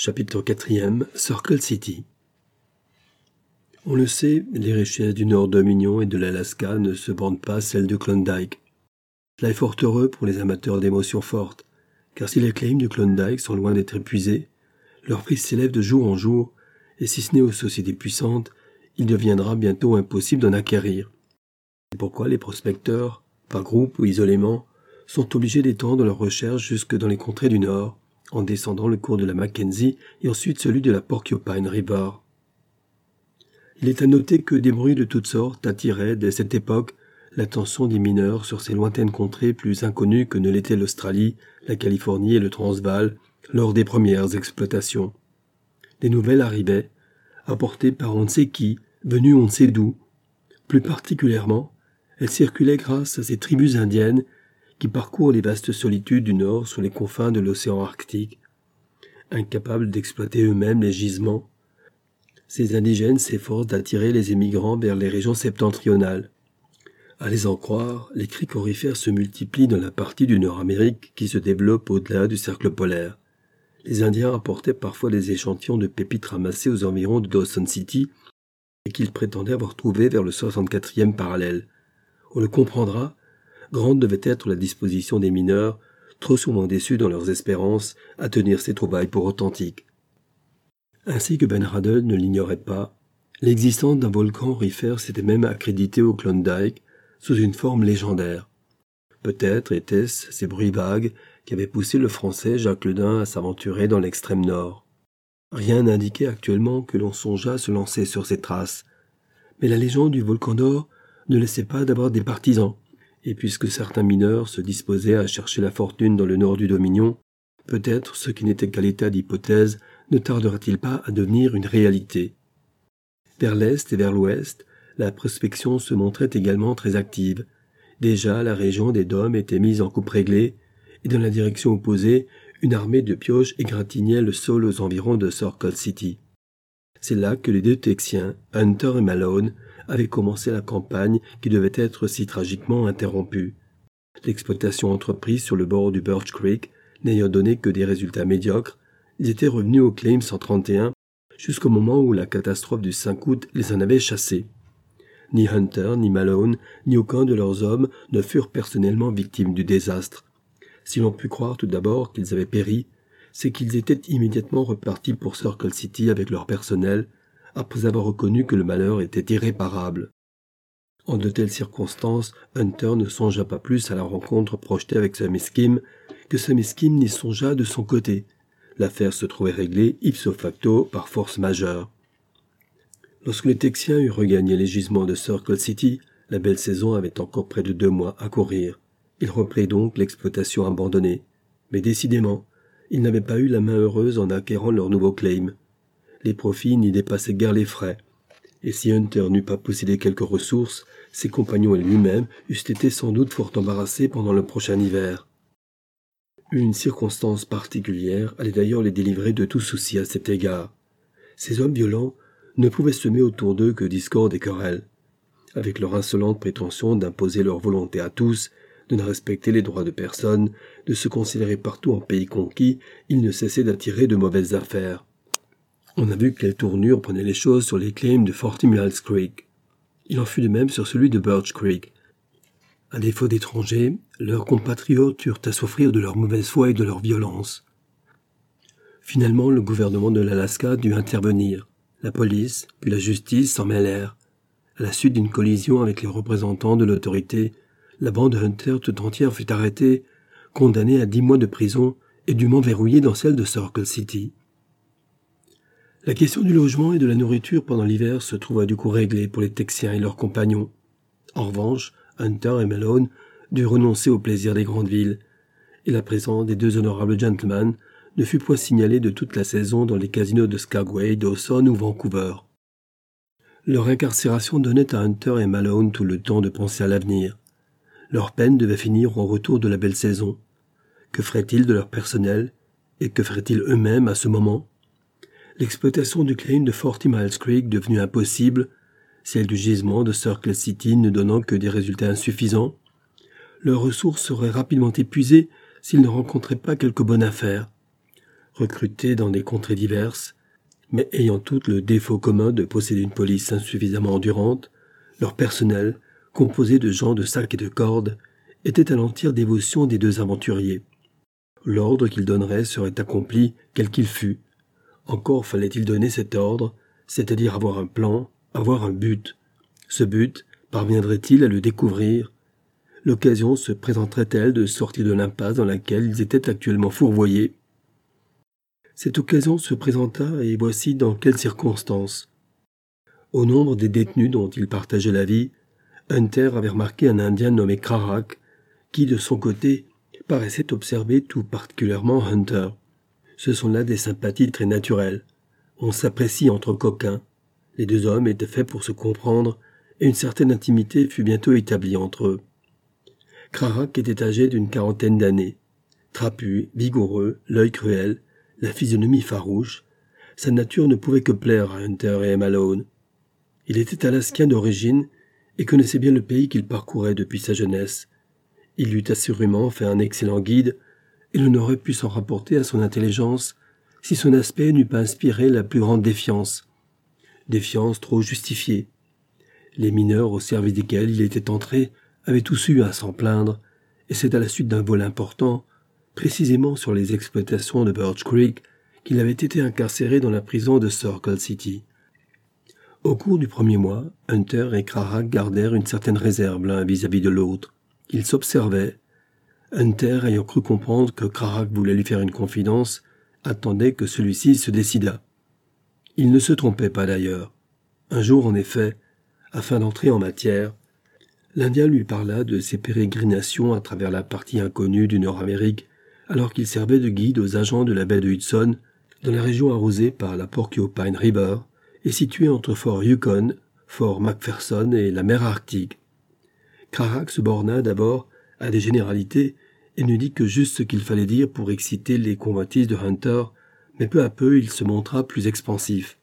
Chapitre 4, Circle City. On le sait, les richesses du Nord-Dominion et de l'Alaska ne se bornent pas à celles de Klondike. Cela est fort heureux pour les amateurs d'émotions fortes, car si les claims du Klondike sont loin d'être épuisés, leur prix s'élève de jour en jour, et si ce n'est aux sociétés puissantes, il deviendra bientôt impossible d'en acquérir. C'est pourquoi les prospecteurs, par groupe ou isolément, sont obligés d'étendre leurs recherches jusque dans les contrées du Nord, en descendant le cours de la Mackenzie et ensuite celui de la Porcupine River. Il est à noter que des bruits de toutes sortes attiraient, dès cette époque, l'attention des mineurs sur ces lointaines contrées plus inconnues que ne l'étaient l'Australie, la Californie et le Transvaal lors des premières exploitations. Des nouvelles arrivaient, apportées par on ne sait qui, venues on ne sait d'où. Plus particulièrement, elles circulaient grâce à ces tribus indiennes qui parcourent les vastes solitudes du Nord sur les confins de l'océan Arctique. Incapables d'exploiter eux-mêmes les gisements, ces indigènes s'efforcent d'attirer les émigrants vers les régions septentrionales. À les en croire, les criques aurifères se multiplient dans la partie du Nord-Amérique qui se développe au-delà du cercle polaire. Les Indiens apportaient parfois des échantillons de pépites ramassées aux environs de Dawson City et qu'ils prétendaient avoir trouvées vers le 64e parallèle. On le comprendra, grande devait être la disposition des mineurs, trop souvent déçus dans leurs espérances, à tenir ces trouvailles pour authentiques. Ainsi que Ben Radel ne l'ignorait pas, l'existence d'un volcan aurifère s'était même accréditée au Klondike sous une forme légendaire. Peut-être étaient-ce ces bruits vagues qui avaient poussé le Français Jacques Ledin à s'aventurer dans l'extrême nord. Rien n'indiquait actuellement que l'on songeât à se lancer sur ces traces. Mais la légende du volcan d'or ne laissait pas d'avoir des partisans. Et puisque certains mineurs se disposaient à chercher la fortune dans le nord du Dominion, peut-être ce qui n'était qu'à l'état d'hypothèse ne tardera-t-il pas à devenir une réalité. Vers l'est et vers l'ouest, la prospection se montrait également très active. Déjà, la région des Dômes était mise en coupe réglée, et dans la direction opposée, une armée de pioches égratignait le sol aux environs de Circle City. C'est là que les deux Texiens, Hunter et Malone, avaient commencé la campagne qui devait être si tragiquement interrompue. L'exploitation entreprise sur le bord du Birch Creek n'ayant donné que des résultats médiocres, ils étaient revenus au Claim 131 jusqu'au moment où la catastrophe du 5 août les en avait chassés. Ni Hunter, ni Malone, ni aucun de leurs hommes ne furent personnellement victimes du désastre. Si l'on put croire tout d'abord qu'ils avaient péri, c'est qu'ils étaient immédiatement repartis pour Circle City avec leur personnel, après avoir reconnu que le malheur était irréparable. En de telles circonstances, Hunter ne songea pas plus à la rencontre projetée avec Sammy Skim que Sammy Skim n'y songea de son côté. L'affaire se trouvait réglée ipso facto par force majeure. Lorsque les Texiens eurent regagné les gisements de Circle City, la belle saison avait encore près de 2 mois à courir. Ils reprirent donc l'exploitation abandonnée. Mais décidément, ils n'avaient pas eu la main heureuse en acquérant leur nouveau claim. Les profits n'y dépassaient guère les frais. Et si Hunter n'eût pas possédé quelques ressources, ses compagnons et lui-même eussent été sans doute fort embarrassés pendant le prochain hiver. Une circonstance particulière allait d'ailleurs les délivrer de tout souci à cet égard. Ces hommes violents ne pouvaient semer autour d'eux que discorde et querelle. Avec leur insolente prétention d'imposer leur volonté à tous, de ne respecter les droits de personne, de se considérer partout en pays conquis, ils ne cessaient d'attirer de mauvaises affaires. On a vu quelle tournure prenaient les choses sur les claims de 40 Miles Creek. Il en fut de même sur celui de Birch Creek. À défaut d'étrangers, leurs compatriotes eurent à souffrir de leur mauvaise foi et de leur violence. Finalement, le gouvernement de l'Alaska dut intervenir. La police, puis la justice s'en mêlèrent. À la suite d'une collision avec les représentants de l'autorité, la bande Hunter tout entière fut arrêtée, condamnée à 10 mois de prison et dûment verrouillée dans celle de Circle City. La question du logement et de la nourriture pendant l'hiver se trouva du coup réglée pour les Texiens et leurs compagnons. En revanche, Hunter et Malone durent renoncer au plaisir des grandes villes, et la présence des 2 honorables gentlemen ne fut point signalée de toute la saison dans les casinos de Skagway, Dawson ou Vancouver. Leur incarcération donnait à Hunter et Malone tout le temps de penser à l'avenir. Leur peine devait finir au retour de la belle saison. Que feraient-ils de leur personnel, et que feraient-ils eux-mêmes à ce moment? L'exploitation du claim de 40 Miles Creek devenue impossible, celle du gisement de Circle City ne donnant que des résultats insuffisants, leurs ressources seraient rapidement épuisées s'ils ne rencontraient pas quelque bonne affaire. recrutées dans des contrées diverses, mais ayant toutes le défaut commun de posséder une police insuffisamment endurante, leur personnel, composé de gens de sac et de corde, était à l'entière dévotion des deux aventuriers. L'ordre qu'ils donneraient serait accompli quel qu'il fût. Encore fallait-il donner cet ordre, c'est-à-dire avoir un plan, avoir un but. Ce but, parviendrait-il à le découvrir? L'occasion se présenterait-elle de sortir de l'impasse dans laquelle ils étaient actuellement fourvoyés? Cette occasion se présenta, et voici dans quelles circonstances. Au nombre des détenus dont il partageait la vie, Hunter avait remarqué un Indien nommé Crarak, qui, de son côté, paraissait observer tout particulièrement Hunter. Ce sont là des sympathies très naturelles. On s'apprécie entre coquins. Les deux hommes étaient faits pour se comprendre, et une certaine intimité fut bientôt établie entre eux. Crarak était âgé d'une 40aine d'années. Trapu, vigoureux, l'œil cruel, la physionomie farouche, sa nature ne pouvait que plaire à Hunter et à Malone. Il était alaskien d'origine et connaissait bien le pays qu'il parcourait depuis sa jeunesse. Il eût assurément fait un excellent guide, et l'on n'aurait pu s'en rapporter à son intelligence si son aspect n'eût pas inspiré la plus grande défiance. Défiance trop justifiée. Les mineurs au service desquels il était entré avaient tous eu à s'en plaindre, et c'est à la suite d'un vol important, précisément sur les exploitations de Birch Creek, qu'il avait été incarcéré dans la prison de Circle City. Au cours du premier mois, Hunter et Crarak gardèrent une certaine réserve l'un vis-à-vis de l'autre. Ils s'observaient. Hunter, ayant cru comprendre que Crarak voulait lui faire une confidence, attendait que celui-ci se décidât. Il ne se trompait pas d'ailleurs. Un jour, en effet, afin d'entrer en matière, l'Indien lui parla de ses pérégrinations à travers la partie inconnue du Nord-Amérique, alors qu'il servait de guide aux agents de la baie de Hudson, dans la région arrosée par la Porcupine River et située entre Fort Yukon, Fort McPherson et la mer Arctique. Crarak se borna d'abord à des généralités et ne dit que juste ce qu'il fallait dire pour exciter les convoitises de Hunter, mais peu à peu il se montra plus expansif.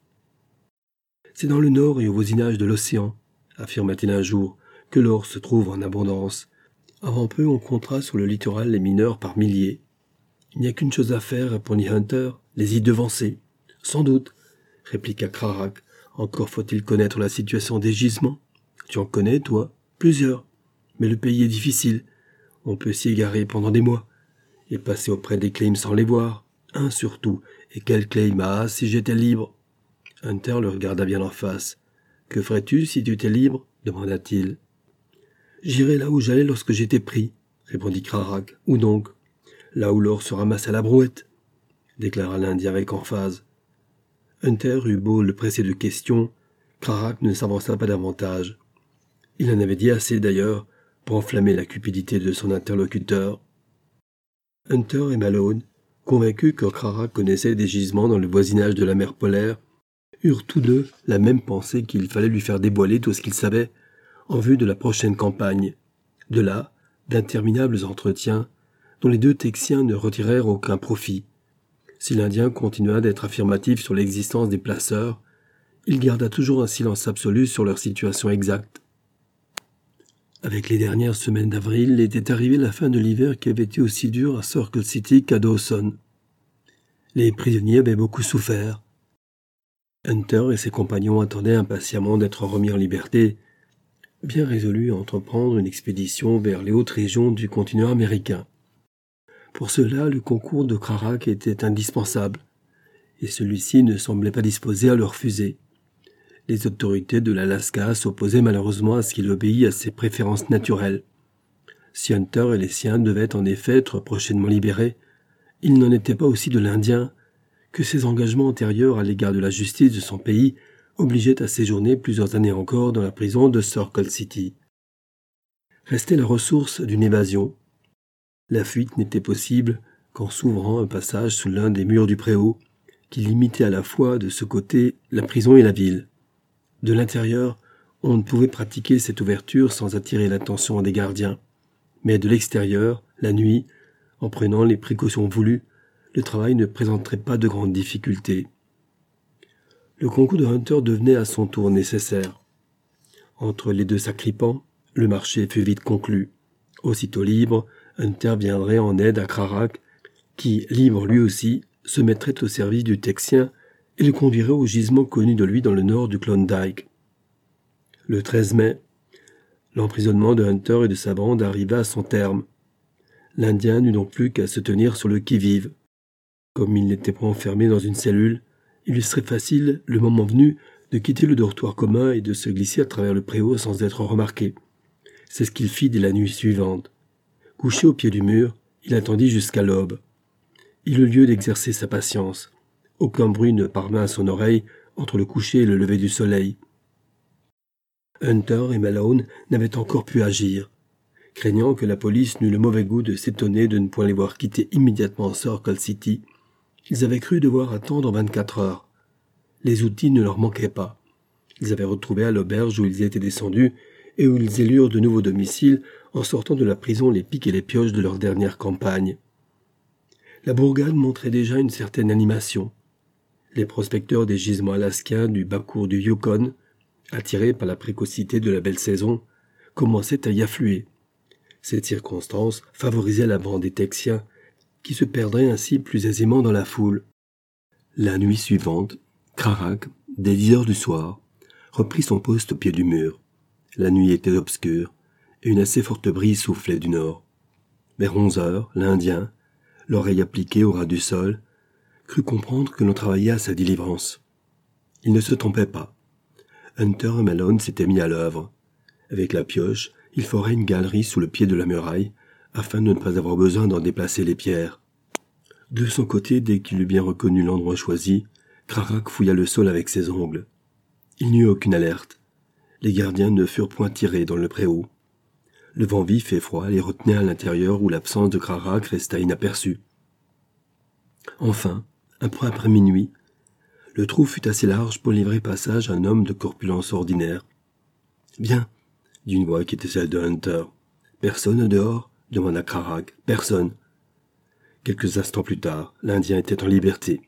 « C'est dans le nord et au voisinage de l'océan, affirma-t-il un jour, que l'or se trouve en abondance. Avant peu on comptera sur le littoral les mineurs par milliers. Il n'y a qu'une chose à faire, répondit Hunter, les y devancer. Sans doute, répliqua Crarak. Encore faut-il connaître la situation des gisements. Tu en connais, toi? Plusieurs. Mais le pays est difficile. On peut s'y égarer pendant des mois. Et passer auprès des claims sans les voir. Un surtout. Et quel claim si j'étais libre? Hunter le regarda bien en face. Que ferais-tu si tu étais libre? Demanda-t-il. J'irai là où j'allais lorsque j'étais pris, répondit Crarak. Où donc? Là où l'or se ramasse à la brouette, déclara l'Indien avec emphase. Hunter eut beau le presser de questions, Crarak ne s'avança pas davantage. Il en avait dit assez d'ailleurs pour enflammer la cupidité de son interlocuteur. Hunter et Malone, convaincus que Crarak connaissait des gisements dans le voisinage de la mer polaire, eurent tous deux la même pensée qu'il fallait lui faire dévoiler tout ce qu'il savait en vue de la prochaine campagne. De là, d'interminables entretiens, dont les deux Texiens ne retirèrent aucun profit. Si l'Indien continua d'être affirmatif sur l'existence des placeurs, il garda toujours un silence absolu sur leur situation exacte. Avec les dernières semaines d'avril, était arrivée la fin de l'hiver qui avait été aussi dur à Circle City qu'à Dawson. Les prisonniers avaient beaucoup souffert. Hunter et ses compagnons attendaient impatiemment d'être remis en liberté, bien résolus à entreprendre une expédition vers les hautes régions du continent américain. Pour cela, le concours de Crarak était indispensable, et celui-ci ne semblait pas disposé à le refuser. Les autorités de l'Alaska s'opposaient malheureusement à ce qu'il obéît à ses préférences naturelles. Si Hunter et les siens devaient en effet être prochainement libérés, il n'en était pas aussi de l'Indien, que ses engagements antérieurs à l'égard de la justice de son pays obligeaient à séjourner plusieurs années encore dans la prison de Circle City. Restait la ressource d'une évasion. La fuite n'était possible qu'en s'ouvrant un passage sous l'un des murs du préau, qui limitait à la fois de ce côté la prison et la ville. De l'intérieur, on ne pouvait pratiquer cette ouverture sans attirer l'attention des gardiens. Mais de l'extérieur, la nuit, en prenant les précautions voulues, le travail ne présenterait pas de grandes difficultés. Le concours de Hunter devenait à son tour nécessaire. Entre les deux sacripants, le marché fut vite conclu. Aussitôt libre, Hunter viendrait en aide à Crarak, qui, libre lui aussi, se mettrait au service du Texien et le conduirait au gisement connu de lui dans le nord du Klondike. Le 13 mai, l'emprisonnement de Hunter et de sa bande arriva à son terme. L'Indien n'eut donc plus qu'à se tenir sur le qui-vive. Comme il n'était pas enfermé dans une cellule, il lui serait facile, le moment venu, de quitter le dortoir commun et de se glisser à travers le préau sans être remarqué. C'est ce qu'il fit dès la nuit suivante. Couché au pied du mur, il attendit jusqu'à l'aube. Il eut lieu d'exercer sa patience. Aucun bruit ne parvint à son oreille entre le coucher et le lever du soleil. Hunter et Malone n'avaient encore pu agir. Craignant que la police n'eût le mauvais goût de s'étonner de ne point les voir quitter immédiatement Circle City, ils avaient cru devoir attendre 24 heures. Les outils ne leur manquaient pas. Ils avaient retrouvé à l'auberge où ils étaient descendus et où ils élurent de nouveaux domiciles en sortant de la prison les pics et les pioches de leur dernière campagne. La bourgade montrait déjà une certaine animation. Les prospecteurs des gisements alaskiens du bas-cours du Yukon, attirés par la précocité de la belle saison, commençaient à y affluer. Cette circonstance favorisait la bande des Texiens, qui se perdraient ainsi plus aisément dans la foule. La nuit suivante, Crarak, dès 10 heures du soir, reprit son poste au pied du mur. La nuit était obscure, et une assez forte brise soufflait du nord. Vers 11 heures, l'Indien, l'oreille appliquée au ras du sol, crut comprendre que l'on travaillait à sa délivrance. Il ne se trompait pas. Hunter et Malone s'étaient mis à l'œuvre. Avec la pioche, il forait une galerie sous le pied de la muraille, afin de ne pas avoir besoin d'en déplacer les pierres. De son côté, dès qu'il eut bien reconnu l'endroit choisi, Crarak fouilla le sol avec ses ongles. Il n'y eut aucune alerte. Les gardiens ne furent point tirés dans le préau. Le vent vif et froid les retenait à l'intérieur où l'absence de Crarak resta inaperçue. Enfin, un peu après minuit, le trou fut assez large pour livrer passage à un homme de corpulence ordinaire. « Viens !» dit une voix qui était celle de Hunter. « Personne dehors ?» demanda Crarak. « Personne. » Quelques instants plus tard, l'Indien était en liberté.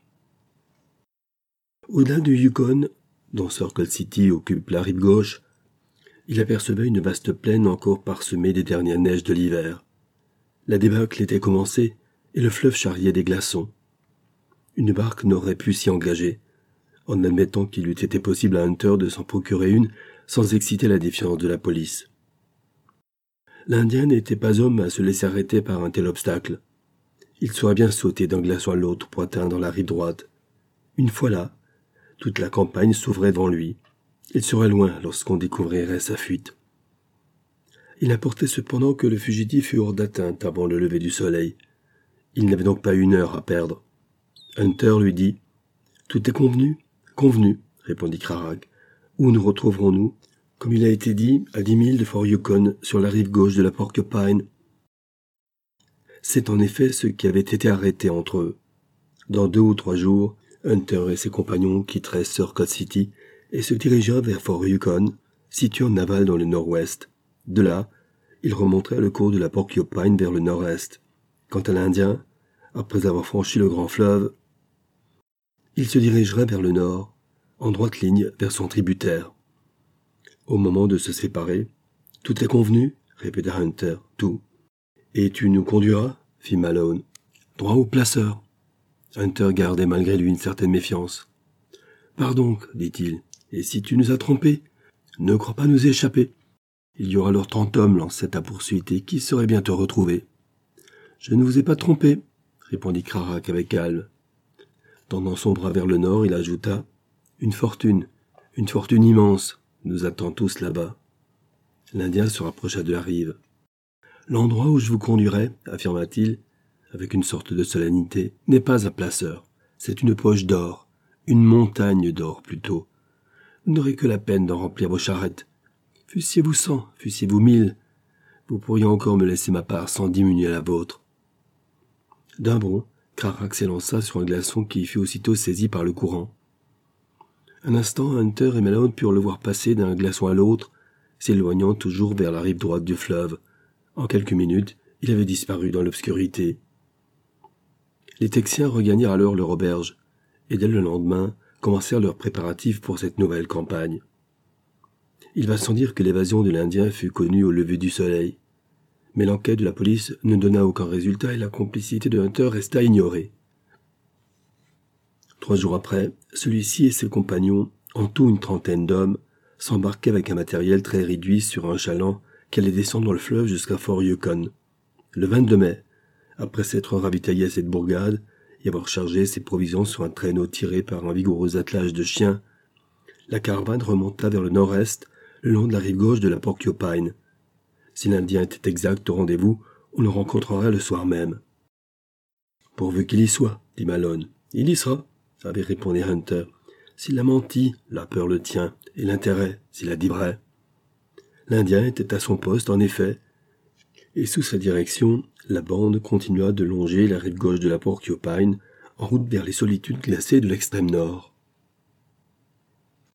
Au-delà du Yukon, dont Circle City occupe la rive gauche, il apercevait une vaste plaine encore parsemée des dernières neiges de l'hiver. La débâcle était commencée et le fleuve charriait des glaçons. Une barque n'aurait pu s'y engager, en admettant qu'il eût été possible à Hunter de s'en procurer une sans exciter la défiance de la police. L'Indien n'était pas homme à se laisser arrêter par un tel obstacle. Il saurait bien sauter d'un glaçon à l'autre pour atteindre la rive droite. Une fois là, toute la campagne s'ouvrait devant lui. Il serait loin lorsqu'on découvrirait sa fuite. Il importait cependant que le fugitif fût hors d'atteinte avant le lever du soleil. Il n'avait donc pas 1 heure à perdre. Hunter lui dit « Tout est convenu ?»« Convenu, » répondit Crarak. « Où nous retrouverons-nous ?»« Comme il a été dit, à 10 milles de Fort Yukon, sur la rive gauche de la Porcupine. » C'est en effet ce qui avait été arrêté entre eux. Dans 2 ou 3 jours, Hunter et ses compagnons quitteraient Circle City et se dirigèrent vers Fort Yukon, situé en aval dans le nord-ouest. De là, ils remonteraient le cours de la Porcupine vers le nord-est. Quant à l'Indien, après avoir franchi le grand fleuve, il se dirigerait vers le nord, en droite ligne vers son tributaire. Au moment de se séparer, « Tout est convenu ?» répéta Hunter. « Tout. »« Et tu nous conduiras ?» fit Malone. « Droit au placeur. » Hunter gardait malgré lui une certaine méfiance. « Pardon, dit-il, et si tu nous as trompés, ne crois pas nous échapper. Il y aura alors 30 hommes lancés à ta poursuite et qui saurait bien te retrouver. »« Je ne vous ai pas trompé, » répondit Crarak avec calme. Tendant son bras vers le nord, il ajouta « une fortune immense, nous attend tous là-bas. » L'Indien se rapprocha de la rive. « L'endroit où je vous conduirai, affirma-t-il, avec une sorte de solennité, n'est pas un placeur. C'est une poche d'or, une montagne d'or plutôt. Vous n'aurez que la peine d'en remplir vos charrettes. Fussiez-vous 100, fussiez-vous 1000, vous pourriez encore me laisser ma part sans diminuer la vôtre. » D'un bond, Crarak s'élança sur un glaçon qui fut aussitôt saisi par le courant. Un instant, Hunter et Malone purent le voir passer d'un glaçon à l'autre, s'éloignant toujours vers la rive droite du fleuve. En quelques minutes, il avait disparu dans l'obscurité. Les Texiens regagnèrent alors leur auberge, et dès le lendemain, commencèrent leurs préparatifs pour cette nouvelle campagne. Il va sans dire que l'évasion de l'Indien fut connue au lever du soleil. Mais l'enquête de la police ne donna aucun résultat et la complicité de Hunter resta ignorée. 3 jours après, celui-ci et ses compagnons, en tout une trentaine d'hommes, s'embarquaient avec un matériel très réduit sur un chaland qui allait descendre dans le fleuve jusqu'à Fort Yukon. Le 22 mai, après s'être ravitaillé à cette bourgade et avoir chargé ses provisions sur un traîneau tiré par un vigoureux attelage de chiens, la caravane remonta vers le nord-est, le long de la rive gauche de la Porcupine. Si l'Indien était exact au rendez-vous, on le rencontrerait le soir même. « Pourvu qu'il y soit, dit Malone. « Il y sera, avait répondu Hunter. « S'il a menti, la peur le tient, et l'intérêt, s'il a dit vrai. » L'Indien était à son poste, en effet, et sous sa direction, la bande continua de longer la rive gauche de la Porcupine, en route vers les solitudes glacées de l'extrême nord.